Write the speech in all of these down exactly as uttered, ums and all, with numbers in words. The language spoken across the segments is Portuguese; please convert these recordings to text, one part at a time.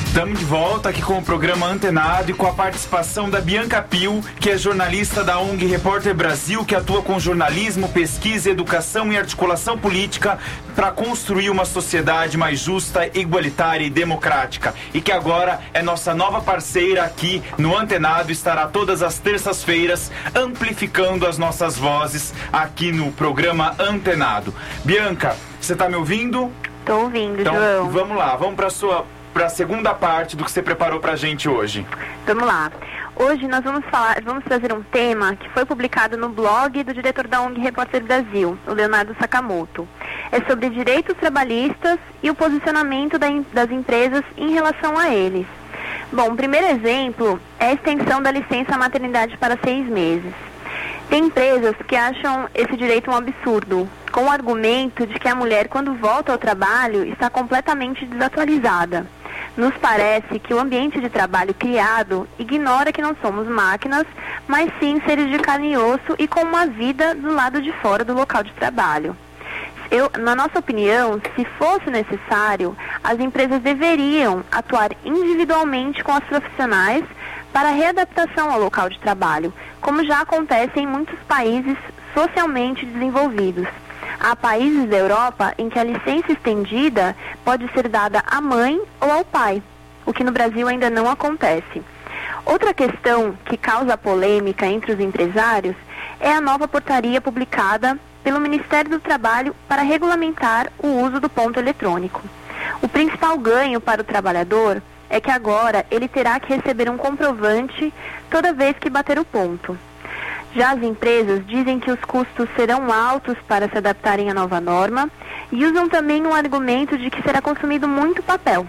Estamos de volta aqui com o programa Antenado e com a participação da Bianca Pio, que é jornalista da O N G Repórter Brasil, que atua com jornalismo, pesquisa, educação e articulação política para construir uma sociedade mais justa, igualitária e democrática. E que agora é nossa nova parceira aqui no Antenado, estará todas as terças-feiras amplificando as nossas vozes aqui no programa Antenado. Bianca, você está me ouvindo? Estou ouvindo, então, João. Vamos lá, vamos para a sua... para a segunda parte do que você preparou para a gente hoje. Vamos lá. Hoje nós vamos falar, vamos trazer um tema que foi publicado no blog do diretor da O N G Repórter Brasil, o Leonardo Sakamoto. É sobre direitos trabalhistas e o posicionamento da, das empresas em relação a eles. Bom, o primeiro exemplo é a extensão da licença maternidade para seis meses. Tem empresas que acham esse direito um absurdo, com o argumento de que a mulher, quando volta ao trabalho, está completamente desatualizada. Nos parece que o ambiente de trabalho criado ignora que não somos máquinas, mas sim seres de carne e osso e com uma vida do lado de fora do local de trabalho. Eu, na nossa opinião, se fosse necessário, as empresas deveriam atuar individualmente com as profissionais para a readaptação ao local de trabalho, como já acontece em muitos países socialmente desenvolvidos. Há países da Europa em que a licença estendida pode ser dada à mãe ou ao pai, o que no Brasil ainda não acontece. Outra questão que causa polêmica entre os empresários é a nova portaria publicada pelo Ministério do Trabalho para regulamentar o uso do ponto eletrônico. O principal ganho para o trabalhador é que agora ele terá que receber um comprovante toda vez que bater o ponto. Já as empresas dizem que os custos serão altos para se adaptarem à nova norma e usam também um argumento de que será consumido muito papel.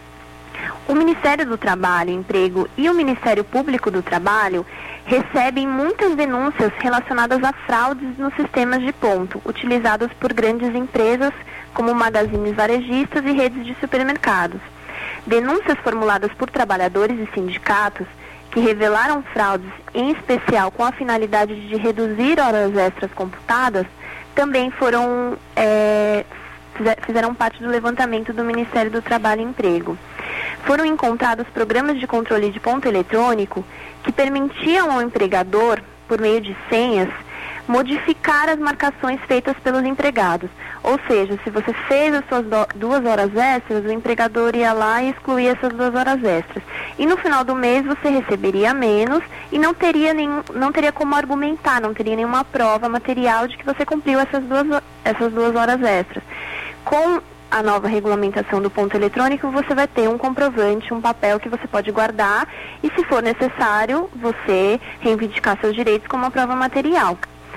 O Ministério do Trabalho, Emprego e o Ministério Público do Trabalho recebem muitas denúncias relacionadas a fraudes nos sistemas de ponto, utilizados por grandes empresas como magazines varejistas e redes de supermercados. Denúncias formuladas por trabalhadores e sindicatos que revelaram fraudes, em especial com a finalidade de reduzir horas extras computadas, também foram, é, fizeram parte do levantamento do Ministério do Trabalho e Emprego. Foram encontrados programas de controle de ponto eletrônico que permitiam ao empregador, por meio de senhas, modificar as marcações feitas pelos empregados. Ou seja, se você fez as suas do, duas horas extras, o empregador ia lá e excluía essas duas horas extras. E no final do mês você receberia menos e não teria, nenhum, não teria como argumentar, não teria nenhuma prova material de que você cumpriu essas duas, essas duas horas extras. Com a nova regulamentação do ponto eletrônico, você vai ter um comprovante, um papel que você pode guardar e, se for necessário, você reivindicar seus direitos como uma prova material.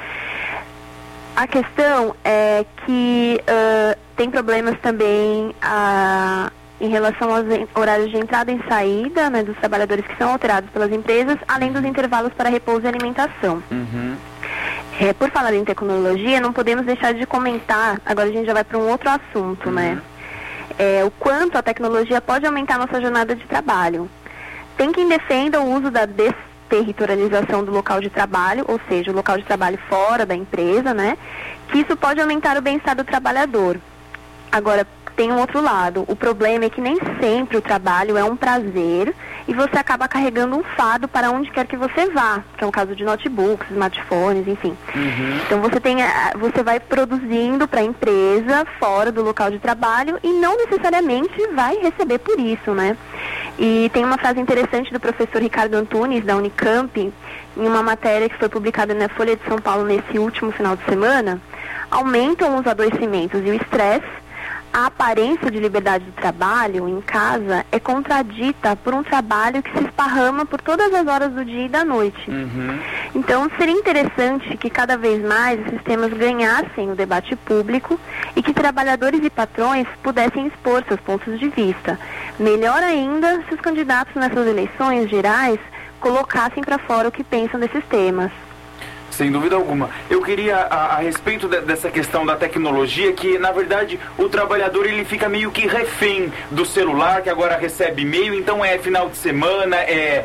A questão é que uh, tem problemas também uh, em relação aos horários de entrada e saída, né, dos trabalhadores que são alterados pelas empresas, além dos intervalos para repouso e alimentação. Uhum. É, por falar em tecnologia, não podemos deixar de comentar, agora a gente já vai para um outro assunto, uhum. né? É, o quanto a tecnologia pode aumentar nossa jornada de trabalho. Tem quem defenda o uso da desterritorialização do local de trabalho, ou seja, o local de trabalho fora da empresa, né? Que isso pode aumentar o bem-estar do trabalhador. Agora, tem um outro lado. O problema é que nem sempre o trabalho é um prazer e você acaba carregando um fardo para onde quer que você vá, que é o caso de notebooks, smartphones, enfim. Uhum. Então você, tem, você vai produzindo para a empresa fora do local de trabalho e não necessariamente vai receber por isso, né? E tem uma frase interessante do professor Ricardo Antunes, da Unicamp, em uma matéria que foi publicada na Folha de São Paulo nesse último final de semana: aumentam os adoecimentos e o estresse. A aparência de liberdade do trabalho em casa é contradita por um trabalho que se esparrama por todas as horas do dia e da noite. Uhum. Então, seria interessante que cada vez mais esses temas ganhassem o debate público e que trabalhadores e patrões pudessem expor seus pontos de vista. Melhor ainda se os candidatos nessas eleições gerais colocassem para fora o que pensam desses temas. Sem dúvida alguma. Eu queria, a, a respeito de, dessa questão da tecnologia, que na verdade o trabalhador ele fica meio que refém do celular, que agora recebe e-mail, então é final de semana, é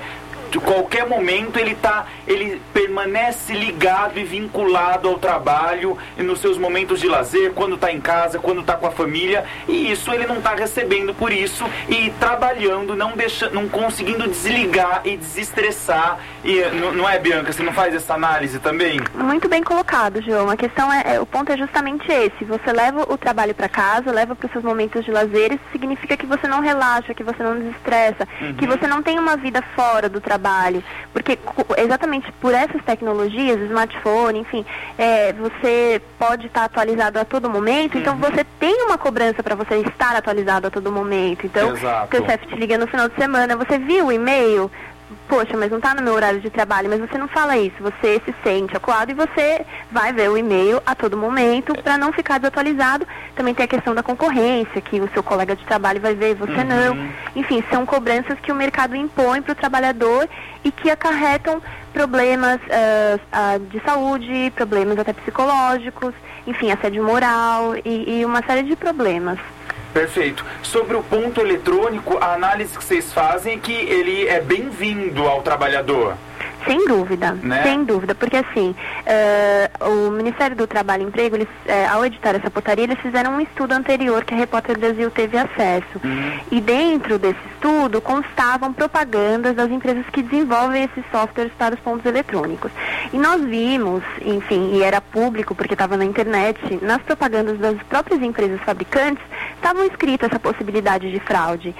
de qualquer momento ele, tá, ele permanece ligado e vinculado ao trabalho e nos seus momentos de lazer, quando está em casa, quando está com a família, e isso ele não está recebendo por isso e trabalhando, não, deixa, não conseguindo desligar e desestressar. E, não, não é, Bianca? Você não faz essa análise também? Muito bem colocado, João. A questão é, é o ponto é justamente esse. Você leva o trabalho para casa, leva para os seus momentos de lazer, isso significa que você não relaxa, que você não desestressa, uhum. que você não tem uma vida fora do trabalho, porque exatamente por essas tecnologias, smartphone, enfim, é, você pode estar atualizado a todo momento, então uhum. você tem uma cobrança para você estar atualizado a todo momento. Então, Exato. seu chefe te liga no final de semana, você viu o e-mail? Poxa, mas não está no meu horário de trabalho, mas você não fala isso, você se sente acuado e você vai ver o e-mail a todo momento para não ficar desatualizado. Também tem a questão da concorrência, que o seu colega de trabalho vai ver e você uhum. não. Enfim, são cobranças que o mercado impõe para o trabalhador e que acarretam problemas uh, uh, de saúde, problemas até psicológicos, enfim, assédio moral e, e uma série de problemas. Perfeito. Sobre o ponto eletrônico, a análise que vocês fazem é que ele é bem-vindo ao trabalhador. Sem dúvida, né? sem dúvida, porque assim, uh, o Ministério do Trabalho e Emprego, eles, uh, ao editar essa portaria, eles fizeram um estudo anterior que a Repórter Brasil teve acesso. Uhum. E dentro desse estudo constavam propagandas das empresas que desenvolvem esses softwares para os pontos eletrônicos. E nós vimos, enfim, e era público porque estava na internet, nas propagandas das próprias empresas fabricantes, estavam escritas essa possibilidade de fraude.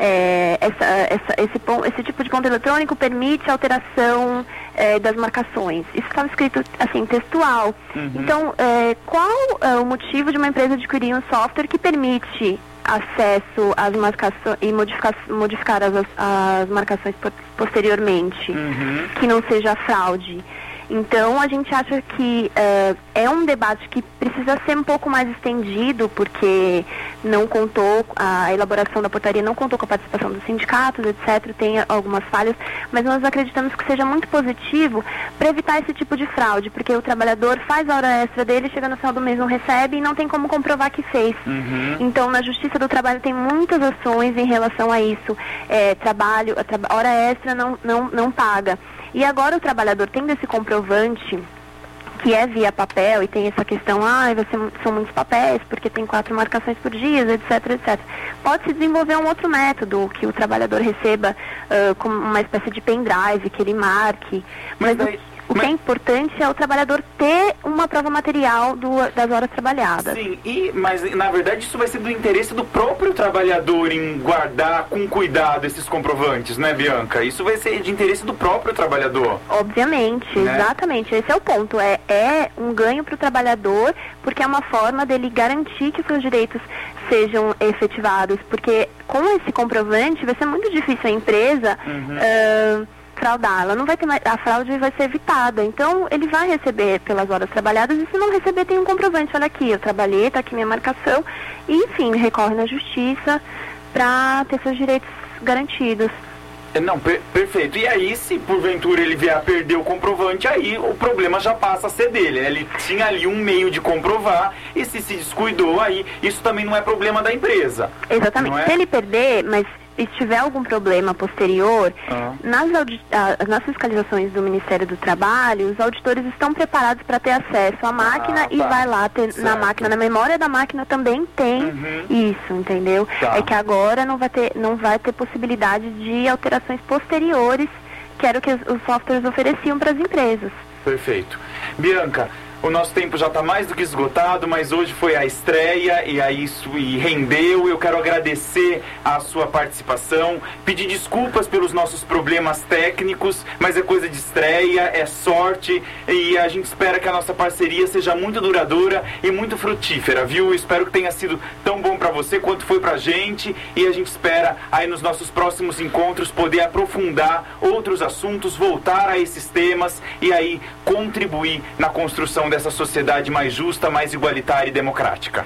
É, essa, essa, esse, esse tipo de ponto eletrônico permite alteração é, das marcações. Isso estava escrito assim, textual. Uhum. Então, é, qual é o motivo de uma empresa adquirir um software que permite acesso às marcações e modificar, modificar as, as marcações posteriormente, uhum. que não seja fraude? Então, a gente acha que uh, é um debate que precisa ser um pouco mais estendido, porque não contou, a elaboração da portaria não contou com a participação dos sindicatos, etcétera, tem algumas falhas, mas nós acreditamos que seja muito positivo para evitar esse tipo de fraude, porque o trabalhador faz a hora extra dele, chega no final do mês, não recebe e não tem como comprovar que fez. Uhum. Então, na Justiça do Trabalho tem muitas ações em relação a isso. É, trabalho, a tra- hora extra não, não, não paga. E agora o trabalhador tendo esse comprovante, que é via papel, e tem essa questão, ah, vai ser, são muitos papéis, porque tem quatro marcações por dia, etc, etcétera. Pode-se desenvolver um outro método, que o trabalhador receba uh, como uma espécie de pendrive, que ele marque. Mas, mas daí... O que é importante é o trabalhador ter uma prova material do, das horas trabalhadas. Sim, e, mas na verdade isso vai ser do interesse do próprio trabalhador em guardar com cuidado esses comprovantes, né, Bianca? Isso vai ser de interesse do próprio trabalhador. Obviamente, né? Exatamente. Esse é o ponto. É, é um ganho para o trabalhador, porque é uma forma dele garantir que os seus direitos sejam efetivados. Porque com esse comprovante vai ser muito difícil a empresa... Uhum. Uh, fraudar, ela não vai ter mais, a fraude vai ser evitada, então ele vai receber pelas horas trabalhadas e se não receber tem um comprovante, olha aqui, eu trabalhei, está aqui minha marcação e enfim, recorre na justiça para ter seus direitos garantidos. Não, per- perfeito. E aí, se porventura ele vier a perder o comprovante, aí o problema já passa a ser dele, né? Ele tinha ali um meio de comprovar e se se descuidou, aí isso também não é problema da empresa. Exatamente. É? Se ele perder, mas se tiver algum problema posterior, ah. nas, audi- ah, nas fiscalizações do Ministério do Trabalho, os auditores estão preparados para ter acesso à máquina ah, e tá. vai lá ter certo. na máquina, na memória da máquina também tem uhum. isso, entendeu? Tá. É que agora não vai ter, não vai ter possibilidade de alterações posteriores, que era o que os, os softwares ofereciam para as empresas. Perfeito. Bianca, o nosso tempo já está mais do que esgotado, mas hoje foi a estreia e aí isso e rendeu. Eu quero agradecer a sua participação, pedir desculpas pelos nossos problemas técnicos, mas é coisa de estreia, é sorte e a gente espera que a nossa parceria seja muito duradoura e muito frutífera, viu? Eu espero que tenha sido tão bom para você quanto foi para a gente e a gente espera aí nos nossos próximos encontros poder aprofundar outros assuntos, voltar a esses temas e aí contribuir na construção dessa sociedade mais justa, mais igualitária e democrática.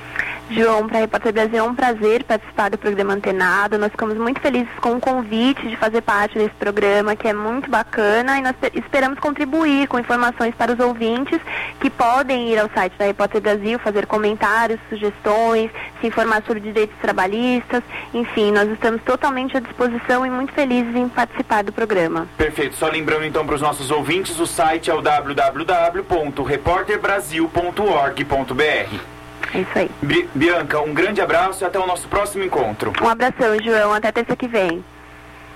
João, para a Repórter Brasil é um prazer participar do programa Antenado. Nós ficamos muito felizes com o convite de fazer parte desse programa, que é muito bacana, e nós esperamos contribuir com informações para os ouvintes que podem ir ao site da Repórter Brasil, fazer comentários, sugestões, se informar sobre direitos trabalhistas. Enfim, nós estamos totalmente à disposição e muito felizes em participar do programa. Perfeito. Só lembrando então para os nossos ouvintes, o site é o w w w ponto repórter brasil ponto org ponto b r. É isso aí. Bianca, um grande abraço e até o nosso próximo encontro. Um abração, João. Até terça que vem.